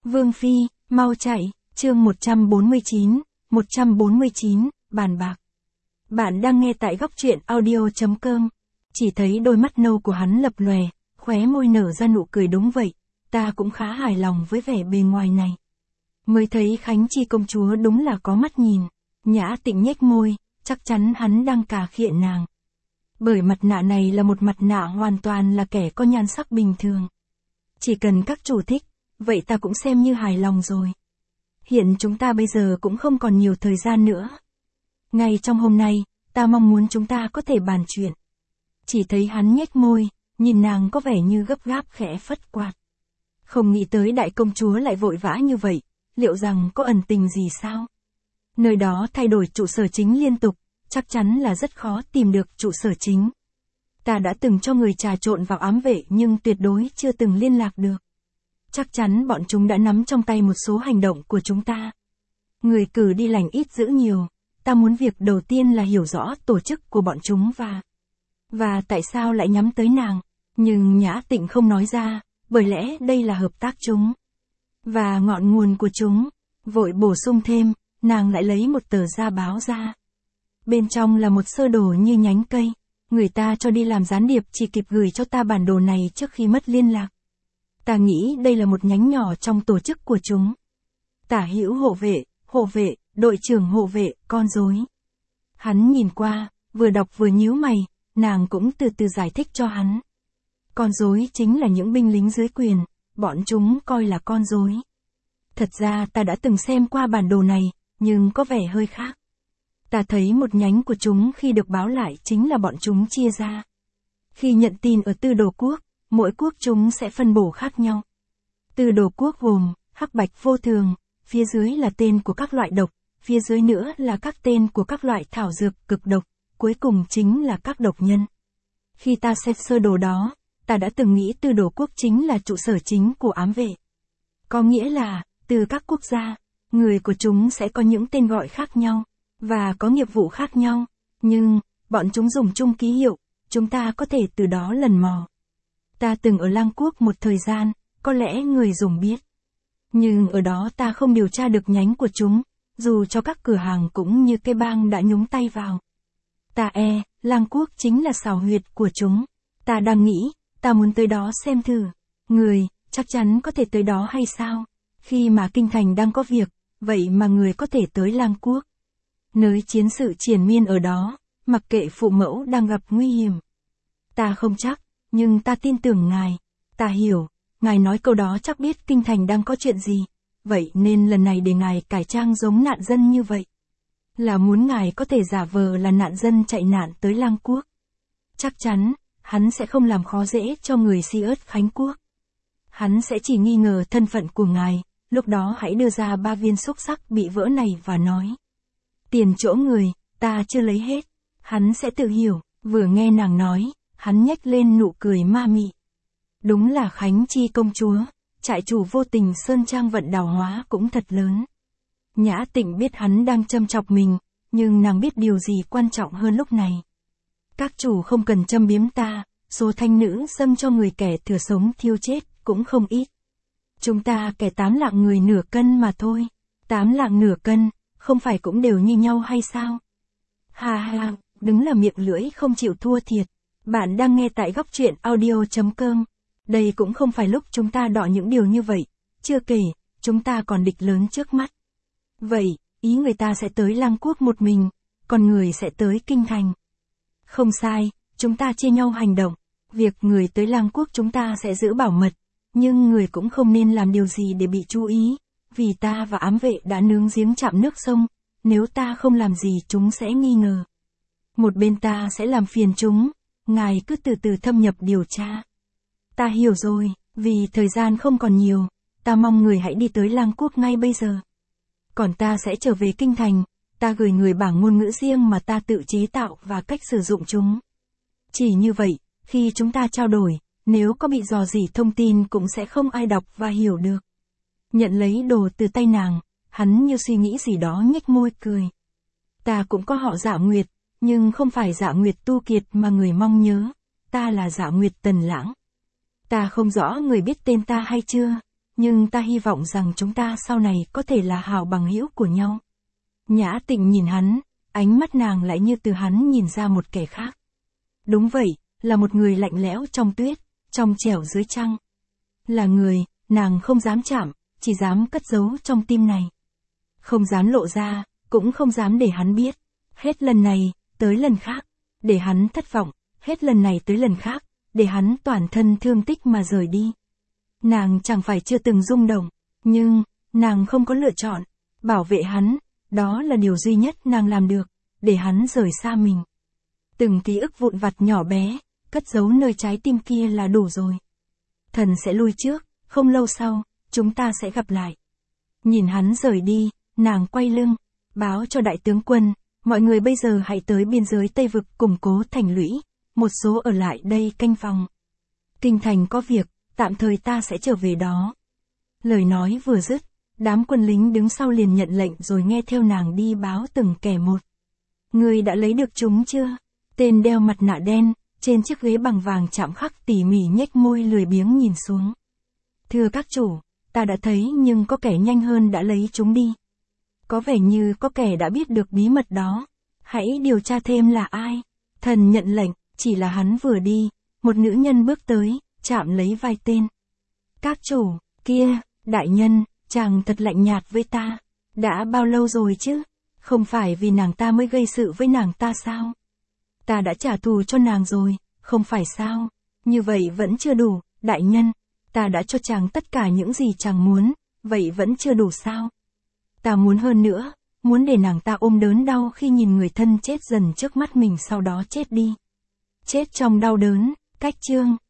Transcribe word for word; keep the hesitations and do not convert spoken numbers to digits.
Vương Phi, mau chạy, chương một trăm bốn mươi chín, một trăm bốn mươi chín, bàn bạc. Bạn đang nghe tại góc truyện audio.com. Chỉ thấy đôi mắt nâu của hắn lập lòe, khóe môi nở ra nụ cười. Đúng vậy, ta cũng khá hài lòng với vẻ bề ngoài này. Mới thấy Khánh Chi công chúa đúng là có mắt nhìn. Nhã Tịnh nhếch môi, chắc chắn hắn đang cà khịa nàng. Bởi mặt nạ này là một mặt nạ hoàn toàn là kẻ có nhan sắc bình thường. Chỉ cần các chủ thích, vậy ta cũng xem như hài lòng rồi. Hiện chúng ta bây giờ cũng không còn nhiều thời gian nữa. Ngay trong hôm nay, ta mong muốn chúng ta có thể bàn chuyện. Chỉ thấy hắn nhếch môi, nhìn nàng có vẻ như gấp gáp khẽ phất quạt. Không nghĩ tới đại công chúa lại vội vã như vậy, liệu rằng có ẩn tình gì sao? Nơi đó thay đổi trụ sở chính liên tục, chắc chắn là rất khó tìm được trụ sở chính. Ta đã từng cho người trà trộn vào ám vệ nhưng tuyệt đối chưa từng liên lạc được. Chắc chắn bọn chúng đã nắm trong tay một số hành động của chúng ta. Người cử đi lành ít giữ nhiều, ta muốn việc đầu tiên là hiểu rõ tổ chức của bọn chúng và... Và tại sao lại nhắm tới nàng, nhưng Nhã Tịnh không nói ra, bởi lẽ đây là hợp tác chúng. Và ngọn nguồn của chúng, vội bổ sung thêm, nàng lại lấy một tờ da báo ra. Bên trong là một sơ đồ như nhánh cây, người ta cho đi làm gián điệp chỉ kịp gửi cho ta bản đồ này trước khi mất liên lạc. Ta nghĩ đây là một nhánh nhỏ trong tổ chức của chúng. Tả hữu hộ vệ, hộ vệ, đội trưởng hộ vệ, con rối. Hắn nhìn qua, vừa đọc vừa nhíu mày, nàng cũng từ từ giải thích cho hắn. Con rối chính là những binh lính dưới quyền, bọn chúng coi là con rối. Thật ra ta đã từng xem qua bản đồ này, nhưng có vẻ hơi khác. Ta thấy một nhánh của chúng khi được báo lại chính là bọn chúng chia ra. Khi nhận tin ở tư đồ quốc, mỗi quốc chúng sẽ phân bổ khác nhau. Tư đồ quốc gồm, hắc bạch vô thường, phía dưới là tên của các loại độc, phía dưới nữa là các tên của các loại thảo dược cực độc, cuối cùng chính là các độc nhân. Khi ta xem sơ đồ đó, ta đã từng nghĩ tư đồ quốc chính là trụ sở chính của ám vệ. Có nghĩa là, từ các quốc gia, người của chúng sẽ có những tên gọi khác nhau, và có nghiệp vụ khác nhau, nhưng, bọn chúng dùng chung ký hiệu, chúng ta có thể từ đó lần mò. Ta từng ở Lang Quốc một thời gian, có lẽ người dùng biết. Nhưng ở đó ta không điều tra được nhánh của chúng, dù cho các cửa hàng cũng như cái bang đã nhúng tay vào. Ta e, Lang Quốc chính là xào huyệt của chúng. Ta đang nghĩ, ta muốn tới đó xem thử. Người, chắc chắn có thể tới đó hay sao? Khi mà kinh thành đang có việc, vậy mà người có thể tới Lang Quốc. Nơi chiến sự triền miên ở đó, mặc kệ phụ mẫu đang gặp nguy hiểm. Ta không chắc, nhưng ta tin tưởng ngài. Ta hiểu, ngài nói câu đó chắc biết kinh thành đang có chuyện gì. Vậy nên lần này để ngài cải trang giống nạn dân như vậy. Là muốn ngài có thể giả vờ là nạn dân chạy nạn tới Lang Quốc. Chắc chắn, hắn sẽ không làm khó dễ cho người Si ớt Khánh Quốc. Hắn sẽ chỉ nghi ngờ thân phận của ngài, lúc đó hãy đưa ra ba viên xúc sắc bị vỡ này và nói. Tiền chỗ người, ta chưa lấy hết. Hắn sẽ tự hiểu, vừa nghe nàng nói, hắn nhếch lên nụ cười ma mị. Đúng là Khánh Chi công chúa, trại chủ vô tình sơn trang vận đào hóa cũng thật lớn. Nhã Tịnh biết hắn đang châm chọc mình, nhưng nàng biết điều gì quan trọng hơn lúc này. Các chủ không cần châm biếm ta, số thanh nữ dâng cho người kẻ thừa sống thiêu chết cũng không ít. Chúng ta kẻ tám lạng người nửa cân mà thôi. Tám lạng nửa cân, không phải cũng đều như nhau hay sao? Ha ha, đứng là miệng lưỡi không chịu thua thiệt. Bạn đang nghe tại góc truyện audio.com. Đây cũng không phải lúc chúng ta đọ những điều như vậy. Chưa kể, chúng ta còn địch lớn trước mắt. Vậy, ý người ta sẽ tới Lang Quốc một mình, còn người sẽ tới Kinh Thành. Không sai, chúng ta chia nhau hành động. Việc người tới Lang Quốc chúng ta sẽ giữ bảo mật, nhưng người cũng không nên làm điều gì để bị chú ý, vì ta và ám vệ đã nướng giếng chạm nước sông, nếu ta không làm gì chúng sẽ nghi ngờ. Một bên ta sẽ làm phiền chúng, ngài cứ từ từ thâm nhập điều tra. Ta hiểu rồi, vì thời gian không còn nhiều, ta mong người hãy đi tới Lang Quốc ngay bây giờ. Còn ta sẽ trở về Kinh Thành, ta gửi người bảng ngôn ngữ riêng mà ta tự chế tạo và cách sử dụng chúng. Chỉ như vậy, khi chúng ta trao đổi, nếu có bị dò dỉ thông tin cũng sẽ không ai đọc và hiểu được. Nhận lấy đồ từ tay nàng, hắn như suy nghĩ gì đó nhếch môi cười. Ta cũng có họ Dạ Nguyệt, nhưng không phải Dạ Nguyệt Tu Kiệt mà người mong nhớ, ta là Dạ Nguyệt Tần Lãng. Ta không rõ người biết tên ta hay chưa, nhưng ta hy vọng rằng chúng ta sau này có thể là hảo bằng hữu của nhau. Nhã Tịnh nhìn hắn, ánh mắt nàng lại như từ hắn nhìn ra một kẻ khác. Đúng vậy, là một người lạnh lẽo trong tuyết, trong trẻo dưới trăng. Là người, nàng không dám chạm, chỉ dám cất giấu trong tim này. Không dám lộ ra, cũng không dám để hắn biết. Hết lần này, tới lần khác, để hắn thất vọng, hết lần này tới lần khác, để hắn toàn thân thương tích mà rời đi. Nàng chẳng phải chưa từng rung động, nhưng, nàng không có lựa chọn, bảo vệ hắn, đó là điều duy nhất nàng làm được, để hắn rời xa mình. Từng ký ức vụn vặt nhỏ bé, cất giấu nơi trái tim kia là đủ rồi. Thần sẽ lui trước, không lâu sau, chúng ta sẽ gặp lại. Nhìn hắn rời đi, nàng quay lưng, báo cho đại tướng quân, mọi người bây giờ hãy tới biên giới Tây Vực củng cố thành lũy, một số ở lại đây canh phòng. Kinh thành có việc, tạm thời ta sẽ trở về đó. Lời nói vừa dứt, đám quân lính đứng sau liền nhận lệnh rồi nghe theo nàng đi báo từng kẻ một. Người đã lấy được chúng chưa? Tên đeo mặt nạ đen, trên chiếc ghế bằng vàng chạm khắc tỉ mỉ nhếch môi lười biếng nhìn xuống. Thưa các chủ, ta đã thấy nhưng có kẻ nhanh hơn đã lấy chúng đi. Có vẻ như có kẻ đã biết được bí mật đó. Hãy điều tra thêm là ai. Thần nhận lệnh, chỉ là hắn vừa đi, một nữ nhân bước tới, chạm lấy vai tên. Các chủ, kia, đại nhân, chàng thật lạnh nhạt với ta. Đã bao lâu rồi chứ? Không phải vì nàng ta mới gây sự với nàng ta sao? Ta đã trả thù cho nàng rồi, không phải sao? Như vậy vẫn chưa đủ, đại nhân. Ta đã cho chàng tất cả những gì chàng muốn, vậy vẫn chưa đủ sao? Ta muốn hơn nữa, muốn để nàng ta ôm đớn đau khi nhìn người thân chết dần trước mắt mình sau đó chết đi. Chết trong đau đớn, cách chương.